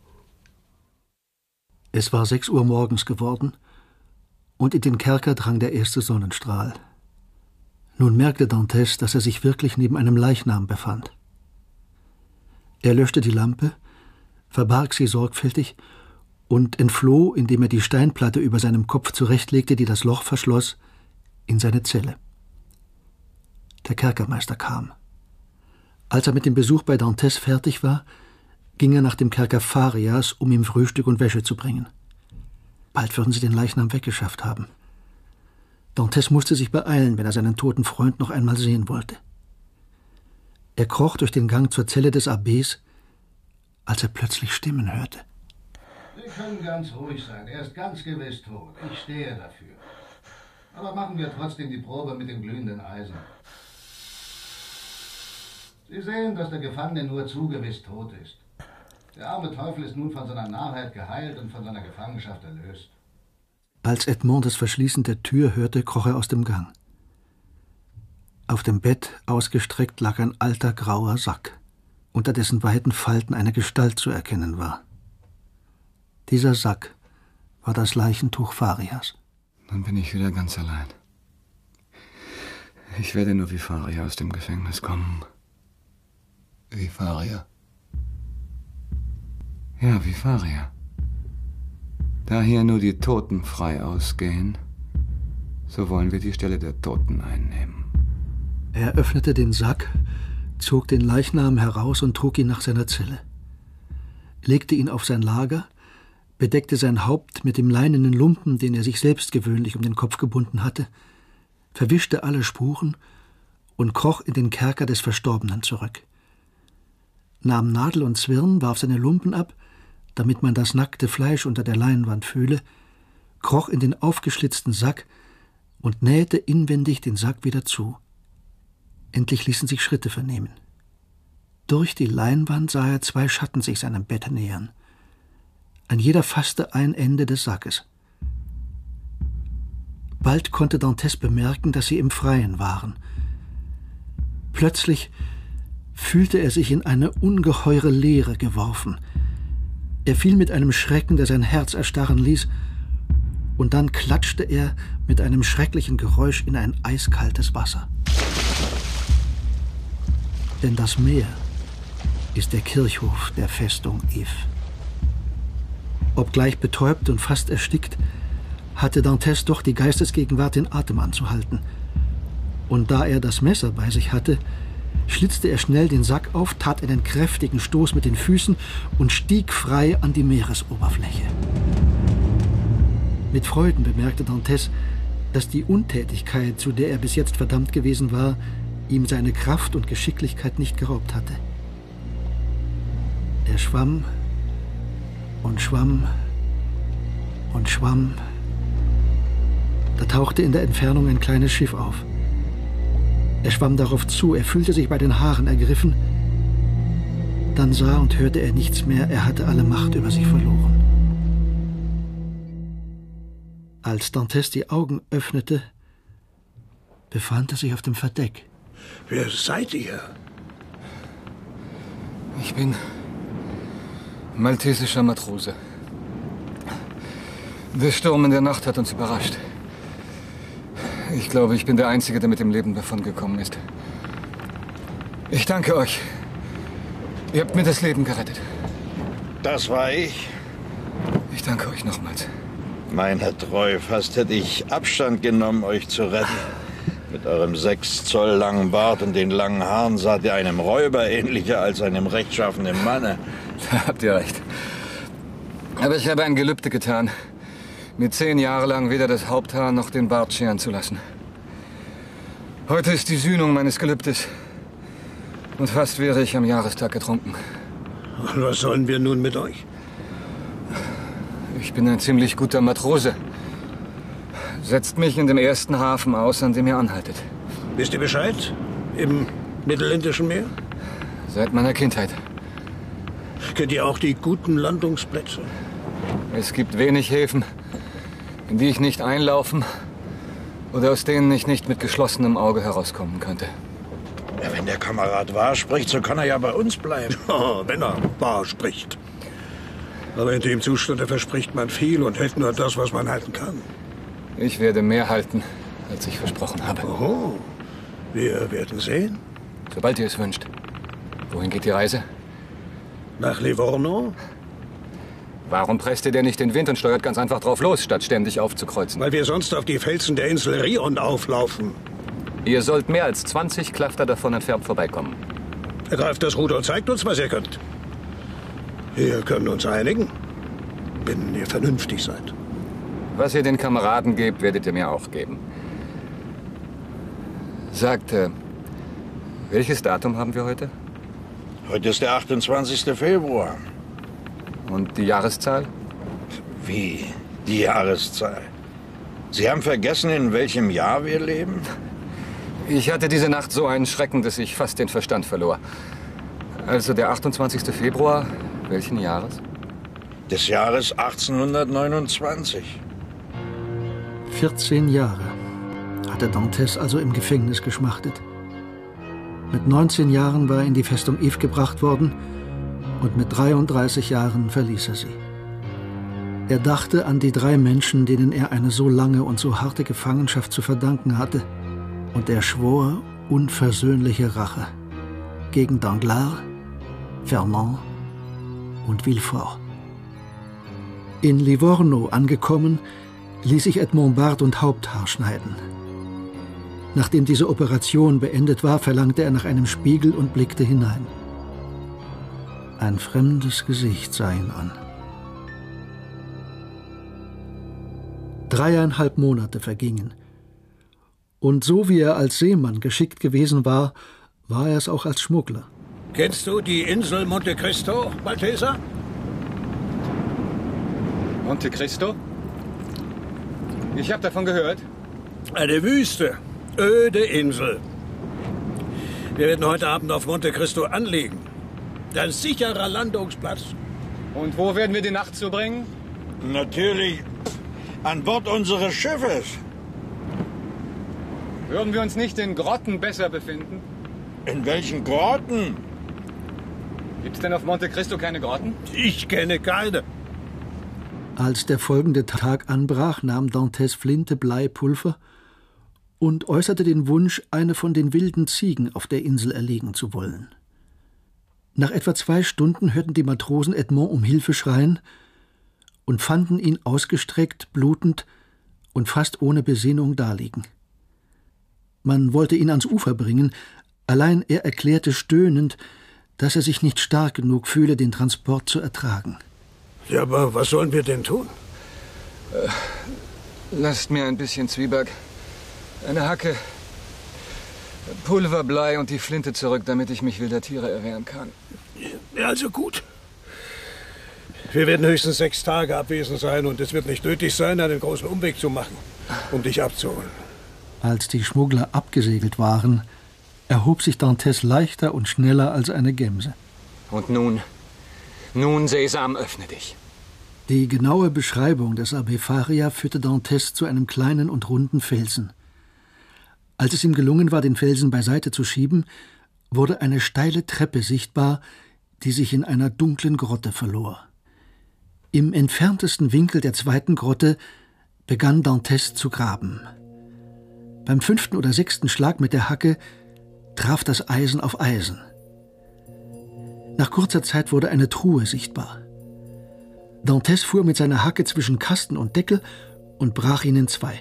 Es war 6 Uhr morgens geworden, und in den Kerker drang der erste Sonnenstrahl. Nun merkte Dantes, dass er sich wirklich neben einem Leichnam befand. Er löschte die Lampe, verbarg sie sorgfältig und entfloh, indem er die Steinplatte über seinem Kopf zurechtlegte, die das Loch verschloss, in seine Zelle. Der Kerkermeister kam. Als er mit dem Besuch bei Dantes fertig war, ging er nach dem Kerker Farias, um ihm Frühstück und Wäsche zu bringen. Bald würden sie den Leichnam weggeschafft haben. Dantes musste sich beeilen, wenn er seinen toten Freund noch einmal sehen wollte. Er kroch durch den Gang zur Zelle des Abbés, als er plötzlich Stimmen hörte.
Sie können ganz ruhig sein. Er ist ganz gewiss tot. Ich stehe dafür. Aber machen wir trotzdem die Probe mit dem glühenden Eisen. Sie sehen, dass der Gefangene nur zu gewiss tot ist. Der arme Teufel ist nun von seiner Narrheit geheilt und von seiner Gefangenschaft erlöst.
Als Edmond das Verschließen der Tür hörte, kroch er aus dem Gang. Auf dem Bett ausgestreckt lag ein alter grauer Sack, unter dessen weiten Falten eine Gestalt zu erkennen war. Dieser Sack war das Leichentuch Farias.
Dann bin ich wieder ganz allein. Ich werde nur wie Faria aus dem Gefängnis kommen. Wie Faria? Ja, wie Faria. Da hier nur die Toten frei ausgehen, so wollen wir die Stelle der Toten einnehmen.
Er öffnete den Sack, zog den Leichnam heraus und trug ihn nach seiner Zelle, legte ihn auf sein Lager, bedeckte sein Haupt mit dem leinenen Lumpen, den er sich selbst gewöhnlich um den Kopf gebunden hatte, verwischte alle Spuren und kroch in den Kerker des Verstorbenen zurück, nahm Nadel und Zwirn, warf seine Lumpen ab, damit man das nackte Fleisch unter der Leinwand fühle, kroch in den aufgeschlitzten Sack und nähte inwendig den Sack wieder zu. Endlich ließen sich Schritte vernehmen. Durch die Leinwand sah er 2 Schatten sich seinem Bett nähern. Ein jeder fasste ein Ende des Sackes. Bald konnte Dantès bemerken, dass sie im Freien waren. Plötzlich fühlte er sich in eine ungeheure Leere geworfen. Er fiel mit einem Schrecken, der sein Herz erstarren ließ, und dann klatschte er mit einem schrecklichen Geräusch in ein eiskaltes Wasser. Denn das Meer ist der Kirchhof der Festung If. Obgleich betäubt und fast erstickt, hatte Dantès doch die Geistesgegenwart, den Atem anzuhalten. Und da er das Messer bei sich hatte, schlitzte er schnell den Sack auf, tat einen kräftigen Stoß mit den Füßen und stieg frei an die Meeresoberfläche. Mit Freuden bemerkte Dantès, dass die Untätigkeit, zu der er bis jetzt verdammt gewesen war, ihm seine Kraft und Geschicklichkeit nicht geraubt hatte. Er schwamm und schwamm und schwamm. Da tauchte in der Entfernung ein kleines Schiff auf. Er schwamm darauf zu, er fühlte sich bei den Haaren ergriffen. Dann sah und hörte er nichts mehr, er hatte alle Macht über sich verloren. Als Dantès die Augen öffnete, befand er sich auf dem Verdeck.
Wer seid ihr?
Ich bin maltesischer Matrose. Der Sturm in der Nacht hat uns überrascht. Ich glaube, ich bin der Einzige, der mit dem Leben davongekommen ist. Ich danke euch. Ihr habt mir das Leben gerettet.
Das war ich.
Ich danke euch nochmals.
Meiner treu, fast hätte ich Abstand genommen, euch zu retten. Mit eurem 6 Zoll langen Bart und den langen Haaren saht ihr einem Räuber ähnlicher als einem rechtschaffenen Manne.
Da habt ihr recht. Aber ich habe ein Gelübde getan, mir 10 Jahre lang weder das Haupthaar noch den Bart scheren zu lassen. Heute ist die Sühnung meines Gelübdes. Und fast wäre ich am Jahrestag ertrunken.
Und was sollen wir nun mit euch?
Ich bin ein ziemlich guter Matrose. Setzt mich in dem ersten Hafen aus, an dem ihr anhaltet.
Wisst ihr Bescheid? Im Mittelländischen Meer?
Seit meiner Kindheit.
Kennt ihr auch die guten Landungsplätze?
Es gibt wenig Häfen, in die ich nicht einlaufen oder aus denen ich nicht mit geschlossenem Auge herauskommen könnte.
Ja, wenn der Kamerad wahr spricht, so kann er ja bei uns bleiben.
Ja, wenn er wahr spricht. Aber in dem Zustande verspricht man viel und hält nur das, was man halten kann.
Ich werde mehr halten, als ich versprochen habe.
Oh, wir werden sehen.
Sobald ihr es wünscht. Wohin geht die Reise?
Nach Livorno?
Warum presst ihr denn nicht den Wind und steuert ganz einfach drauf los, statt ständig aufzukreuzen?
Weil wir sonst auf die Felsen der Insel Rion auflaufen.
Ihr sollt mehr als 20 Klafter davon entfernt vorbeikommen.
Ergreift das Ruder und zeigt uns, was ihr könnt. Wir können uns einigen, wenn ihr vernünftig seid.
Was ihr den Kameraden gebt, werdet ihr mir auch geben. Sagt, welches Datum haben wir heute?
Heute ist der 28. Februar.
Und die Jahreszahl?
Wie? Die Jahreszahl? Sie haben vergessen, in welchem Jahr wir leben?
Ich hatte diese Nacht so einen Schrecken, dass ich fast den Verstand verlor. Also der 28. Februar, welchen Jahres?
Des Jahres 1829.
14 Jahre hatte Dantès also im Gefängnis geschmachtet. Mit 19 Jahren war er in die Festung If gebracht worden und mit 33 Jahren verließ er sie. Er dachte an die 3 Menschen, denen er eine so lange und so harte Gefangenschaft zu verdanken hatte, und er schwor unversöhnliche Rache gegen Danglars, Fernand und Villefort. In Livorno angekommen, ließ sich Edmond Bart und Haupthaar schneiden. Nachdem diese Operation beendet war, verlangte er nach einem Spiegel und blickte hinein. Ein fremdes Gesicht sah ihn an. 3,5 Monate vergingen. Und so wie er als Seemann geschickt gewesen war, war er es auch als Schmuggler.
Kennst du die Insel Monte Cristo, Malteser?
Monte Cristo? Ich habe davon gehört.
Eine Wüste, öde Insel. Wir werden heute Abend auf Monte Cristo anlegen. Ein sicherer Landungsplatz.
Und wo werden wir die Nacht zubringen?
Natürlich an Bord unseres Schiffes.
Würden wir uns nicht in Grotten besser befinden?
In welchen Grotten?
Gibt's denn auf Monte Cristo keine Grotten?
Ich kenne keine.
Als der folgende Tag anbrach, nahm Dantes Flinte, Blei, Pulver und äußerte den Wunsch, eine von den wilden Ziegen auf der Insel erlegen zu wollen. Nach etwa 2 Stunden hörten die Matrosen Edmond um Hilfe schreien und fanden ihn ausgestreckt, blutend und fast ohne Besinnung daliegen. Man wollte ihn ans Ufer bringen, allein er erklärte stöhnend, dass er sich nicht stark genug fühle, den Transport zu ertragen.
Ja, aber was sollen wir denn tun?
Lasst mir ein bisschen Zwieback, eine Hacke, Pulver, Blei und die Flinte zurück, damit ich mich wilder Tiere erwehren kann.
Ja, also gut. Wir werden höchstens 6 Tage abwesend sein und es wird nicht nötig sein, einen großen Umweg zu machen, um dich abzuholen.
Als die Schmuggler abgesegelt waren, erhob sich Dantes leichter und schneller als eine Gemse.
Und nun, Sesam, öffne dich.
Die genaue Beschreibung des Abbé Faria führte Dantes zu einem kleinen und runden Felsen. Als es ihm gelungen war, den Felsen beiseite zu schieben, wurde eine steile Treppe sichtbar, die sich in einer dunklen Grotte verlor. Im entferntesten Winkel der 2. Grotte begann Dantes zu graben. Beim 5. oder 6. Schlag mit der Hacke traf das Eisen auf Eisen. Nach kurzer Zeit wurde eine Truhe sichtbar. Dantes fuhr mit seiner Hacke zwischen Kasten und Deckel und brach ihn in 2.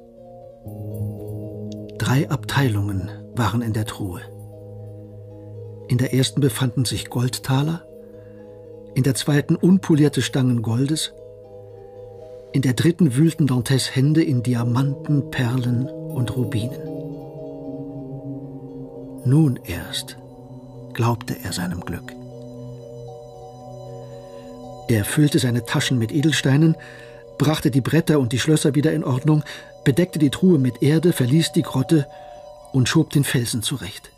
3 Abteilungen waren in der Truhe. In der ersten befanden sich Goldtaler, in der 2. unpolierte Stangen Goldes, in der 3. wühlten Dantes Hände in Diamanten, Perlen und Rubinen. Nun erst glaubte er seinem Glück. Er füllte seine Taschen mit Edelsteinen, brachte die Bretter und die Schlösser wieder in Ordnung, bedeckte die Truhe mit Erde, verließ die Grotte und schob den Felsen zurecht.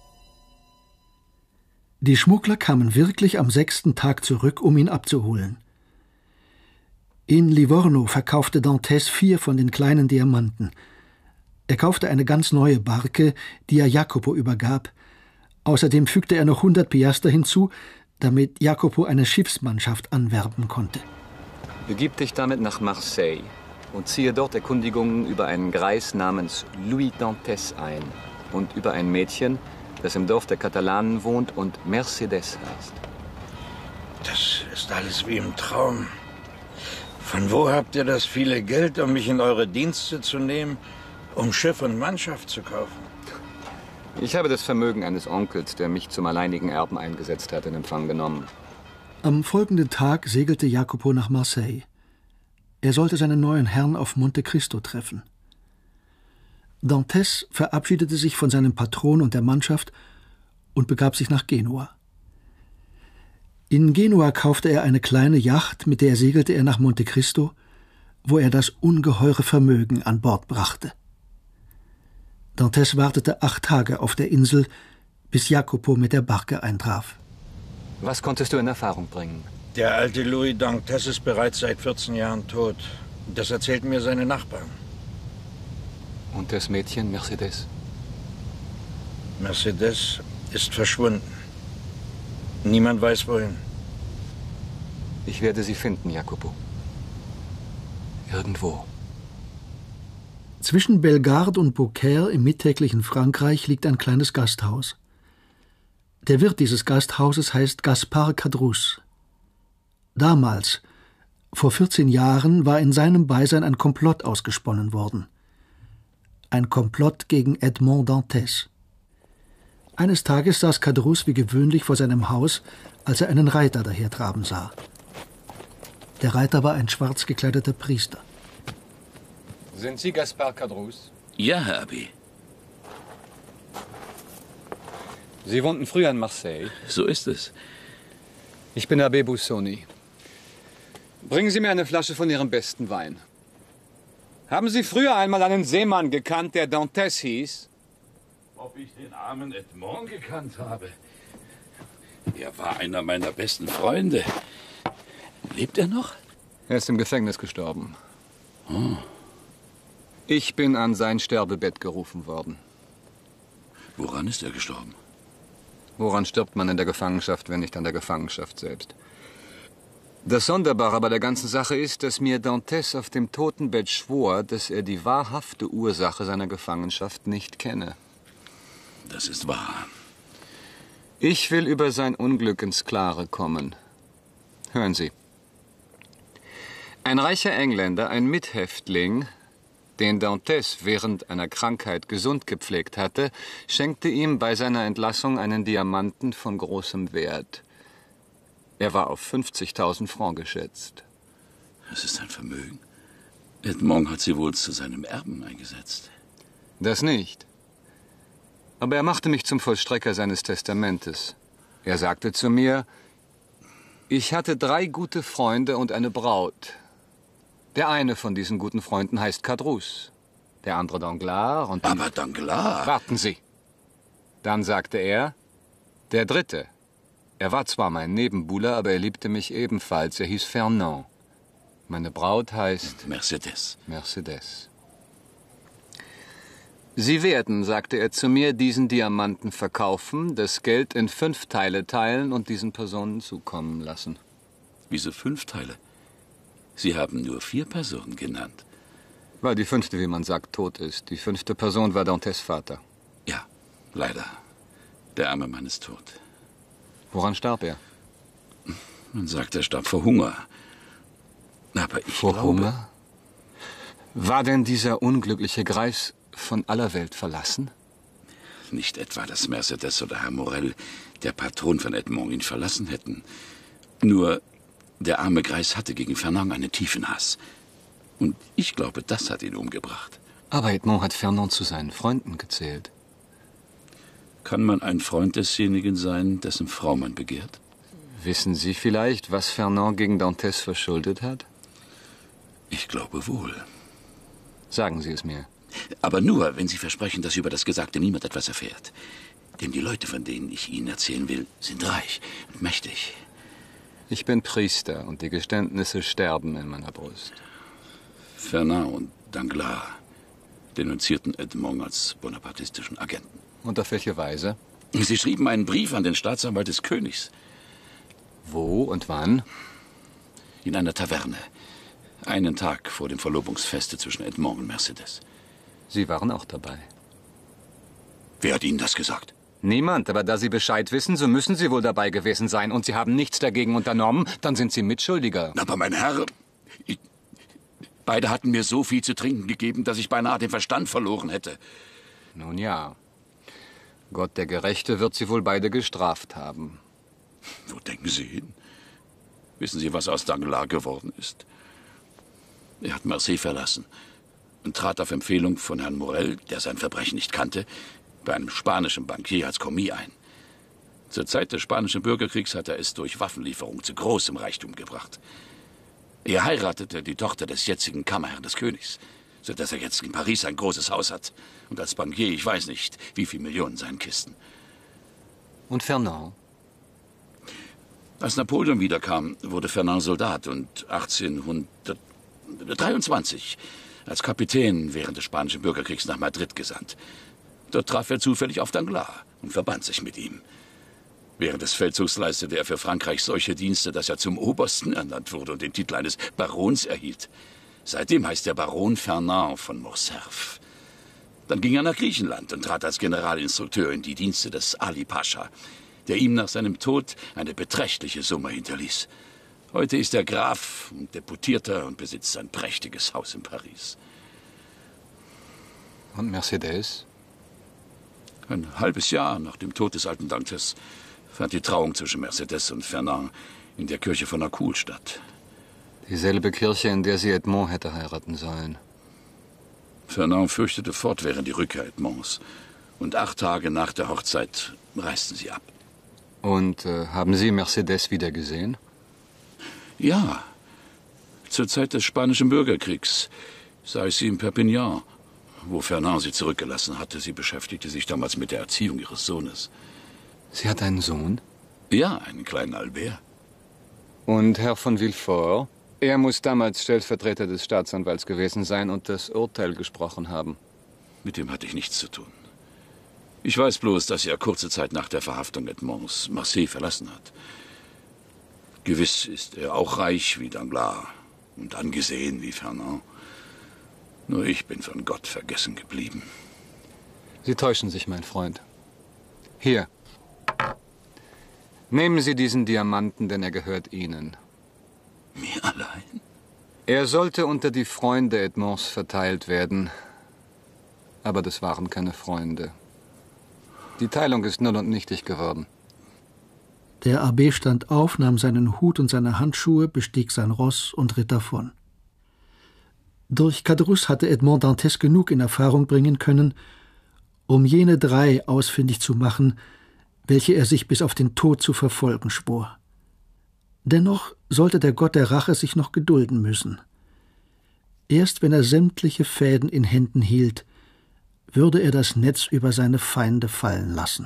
Die Schmuggler kamen wirklich am 6. Tag zurück, um ihn abzuholen. In Livorno verkaufte Dantes 4 von den kleinen Diamanten. Er kaufte eine ganz neue Barke, die er Jacopo übergab. Außerdem fügte er noch 100 Piaster hinzu, damit Jacopo eine Schiffsmannschaft anwerben konnte.
Begib dich damit nach Marseille und ziehe dort Erkundigungen über einen Greis namens Louis Dantes ein und über ein Mädchen, das im Dorf der Katalanen wohnt und Mercedes heißt.
Das ist alles wie im Traum. Von wo habt ihr das viele Geld, um mich in eure Dienste zu nehmen, um Schiff und Mannschaft zu kaufen?
Ich habe das Vermögen eines Onkels, der mich zum alleinigen Erben eingesetzt hat, in Empfang genommen.
Am folgenden Tag segelte Jacopo nach Marseille. Er sollte seinen neuen Herrn auf Monte Cristo treffen. Dantes verabschiedete sich von seinem Patron und der Mannschaft und begab sich nach Genua. In Genua kaufte er eine kleine Yacht, mit der segelte er nach Monte Cristo, wo er das ungeheure Vermögen an Bord brachte. Dantes wartete 8 Tage auf der Insel, bis Jacopo mit der Barke eintraf.
Was konntest du in Erfahrung bringen?
Der alte Louis Dantes ist bereits seit 14 Jahren tot. Das erzählten mir seine Nachbarn.
Und das Mädchen Mercedes?
Mercedes ist verschwunden. Niemand weiß wohin.
Ich werde sie finden, Jacopo. Irgendwo.
Zwischen Bellegarde und Beaucaire im mittäglichen Frankreich liegt ein kleines Gasthaus. Der Wirt dieses Gasthauses heißt Gaspard Caderousse. Damals, vor 14 Jahren, war in seinem Beisein ein Komplott ausgesponnen worden. Ein Komplott gegen Edmond Dantes. Eines Tages saß Caderousse wie gewöhnlich vor seinem Haus, als er einen Reiter dahertraben sah. Der Reiter war ein schwarz gekleideter Priester.
Sind Sie Gaspard Caderousse?
Ja, Herr Abbé.
Sie wohnten früher in Marseille.
So ist es.
Ich bin Abbé Busoni. Bringen Sie mir eine Flasche von Ihrem besten Wein. Haben Sie früher einmal einen Seemann gekannt, der Dantes hieß?
Ob ich den armen Edmond gekannt habe? Er war einer meiner besten Freunde. Lebt er noch?
Er ist im Gefängnis gestorben.
Oh.
Ich bin an sein Sterbebett gerufen worden.
Woran ist er gestorben?
Woran stirbt man in der Gefangenschaft, wenn nicht an der Gefangenschaft selbst? Das Sonderbare bei der ganzen Sache ist, dass mir Dantes auf dem Totenbett schwor, dass er die wahrhafte Ursache seiner Gefangenschaft nicht kenne.
Das ist wahr.
Ich will über sein Unglück ins Klare kommen. Hören Sie. Ein reicher Engländer, ein Mithäftling, den Dantes während einer Krankheit gesund gepflegt hatte, schenkte ihm bei seiner Entlassung einen Diamanten von großem Wert. Er war auf 50.000 Francs geschätzt.
Das ist ein Vermögen. Edmond hat sie wohl zu seinem Erben eingesetzt.
Das nicht. Aber er machte mich zum Vollstrecker seines Testamentes. Er sagte zu mir, ich hatte 3 gute Freunde und eine Braut. Der eine von diesen guten Freunden heißt Caderousse, der andere Danglars und...
Aber Danglars...
Warten Sie. Dann sagte er, der dritte. Er war zwar mein Nebenbuhler, aber er liebte mich ebenfalls. Er hieß Fernand. Meine Braut heißt...
Mercedes.
Mercedes. Sie werden, sagte er zu mir, diesen Diamanten verkaufen, das Geld in 5 Teile teilen und diesen Personen zukommen lassen.
Wieso 5 Teile? Sie haben nur 4 Personen genannt.
Weil die 5., wie man sagt, tot ist. Die 5. Person war Dantes Vater.
Ja, leider. Der arme Mann ist tot.
Woran starb er?
Man sagt, er starb vor Hunger. Aber ich
vor
glaube...
Hunger? War denn dieser unglückliche Greis von aller Welt verlassen?
Nicht etwa, dass Mercedes oder Herr Morel, der Patron von Edmond, ihn verlassen hätten. Nur... Der arme Greis hatte gegen Fernand einen tiefen Hass. Und ich glaube, das hat ihn umgebracht.
Aber Edmond hat Fernand zu seinen Freunden gezählt.
Kann man ein Freund desjenigen sein, dessen Frau man begehrt?
Wissen Sie vielleicht, was Fernand gegen Dantes verschuldet hat?
Ich glaube wohl.
Sagen Sie es mir.
Aber nur, wenn Sie versprechen, dass über das Gesagte niemand etwas erfährt. Denn die Leute, von denen ich Ihnen erzählen will, sind reich und mächtig.
Ich bin Priester und die Geständnisse sterben in meiner Brust.
Fernand und Danglars denunzierten Edmond als bonapartistischen Agenten.
Und auf welche Weise?
Sie schrieben einen Brief an den Staatsanwalt des Königs.
Wo und wann?
In einer Taverne. Einen Tag vor dem Verlobungsfeste zwischen Edmond und Mercedes.
Sie waren auch dabei.
Wer hat Ihnen das gesagt?
Niemand, aber da Sie Bescheid wissen, so müssen Sie wohl dabei gewesen sein. Und Sie haben nichts dagegen unternommen, dann sind Sie Mitschuldiger.
Aber mein Herr, beide hatten mir so viel zu trinken gegeben, dass ich beinahe den Verstand verloren hätte.
Nun ja. Gott der Gerechte wird Sie wohl beide gestraft haben.
Wo denken Sie hin? Wissen Sie, was aus Danglars geworden ist? Er hat Marseille verlassen und trat auf Empfehlung von Herrn Morel, der sein Verbrechen nicht kannte, bei einem spanischen Bankier als Kommis ein. Zur Zeit des Spanischen Bürgerkriegs hat er es durch Waffenlieferung zu großem Reichtum gebracht. Er heiratete die Tochter des jetzigen Kammerherrn des Königs, sodass er jetzt in Paris ein großes Haus hat. Und als Bankier, ich weiß nicht, wie viele Millionen seinen Kisten.
Und Fernand?
Als Napoleon wiederkam, wurde Fernand Soldat und 1823 als Kapitän während des Spanischen Bürgerkriegs nach Madrid gesandt. Dort traf er zufällig auf Danglars und verband sich mit ihm. Während des Feldzugs leistete er für Frankreich solche Dienste, dass er zum Obersten ernannt wurde und den Titel eines Barons erhielt. Seitdem heißt er Baron Fernand von Morcerf. Dann ging er nach Griechenland und trat als Generalinstrukteur in die Dienste des Ali Pascha, der ihm nach seinem Tod eine beträchtliche Summe hinterließ. Heute ist er Graf und Deputierter und besitzt ein prächtiges Haus in Paris.
Und Mercedes?
Ein halbes Jahr nach dem Tod des alten Dantes fand die Trauung zwischen Mercedes und Fernand in der Kirche von Nacul statt.
Dieselbe Kirche, in der sie Edmond hätte heiraten sollen.
Fernand fürchtete fortwährend die Rückkehr Edmonds. Und 8 Tage nach der Hochzeit reisten sie ab.
Und haben Sie Mercedes wieder gesehen?
Ja. Zur Zeit des Spanischen Bürgerkriegs sah ich sie in Perpignan, wo Fernand sie zurückgelassen hatte. Sie beschäftigte sich damals mit der Erziehung ihres Sohnes.
Sie hat einen Sohn?
Ja, einen kleinen Albert.
Und Herr von Villefort? Er muss damals Stellvertreter des Staatsanwalts gewesen sein und das Urteil gesprochen haben.
Mit dem hatte ich nichts zu tun. Ich weiß bloß, dass er kurze Zeit nach der Verhaftung Edmonds Marseille verlassen hat. Gewiss ist er auch reich wie Danglars und angesehen wie Fernand. Nur ich bin von Gott vergessen geblieben.
Sie täuschen sich, mein Freund. Hier. Nehmen Sie diesen Diamanten, denn er gehört Ihnen.
Mir allein?
Er sollte unter die Freunde Edmonds verteilt werden. Aber das waren keine Freunde. Die Teilung ist null und nichtig geworden.
Der Abbé stand auf, nahm seinen Hut und seine Handschuhe, bestieg sein Ross und ritt davon. Durch Caderousse hatte Edmond Dantès genug in Erfahrung bringen können, um jene 3 ausfindig zu machen, welche er sich bis auf den Tod zu verfolgen schwor. Dennoch sollte der Gott der Rache sich noch gedulden müssen. Erst wenn er sämtliche Fäden in Händen hielt, würde er das Netz über seine Feinde fallen lassen.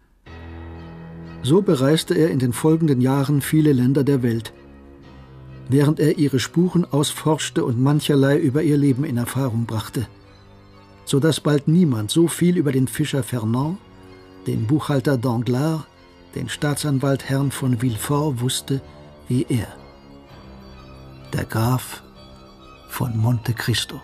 So bereiste er in den folgenden Jahren viele Länder der Welt, während er ihre Spuren ausforschte und mancherlei über ihr Leben in Erfahrung brachte, so dass bald niemand so viel über den Fischer Fernand, den Buchhalter Danglars, den Staatsanwalt Herrn von Villefort wusste wie er, der Graf von Monte Cristo.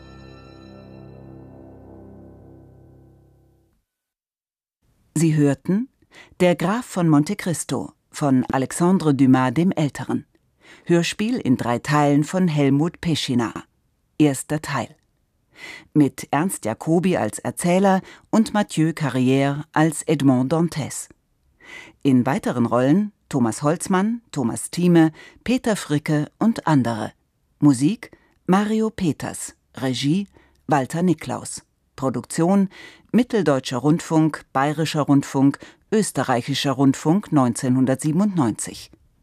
Sie hörten Der Graf von Monte Cristo von Alexandre Dumas dem Älteren. Hörspiel in 3 Teilen von Helmut Peschina. 1. Teil. Mit Ernst Jacobi als Erzähler und Mathieu Carrière als Edmond Dantès. In weiteren Rollen Thomas Holzmann, Thomas Thieme, Peter Fricke und andere. Musik Mario Peters. Regie Walter Niklaus. Produktion Mitteldeutscher Rundfunk, Bayerischer Rundfunk, Österreichischer Rundfunk 1997.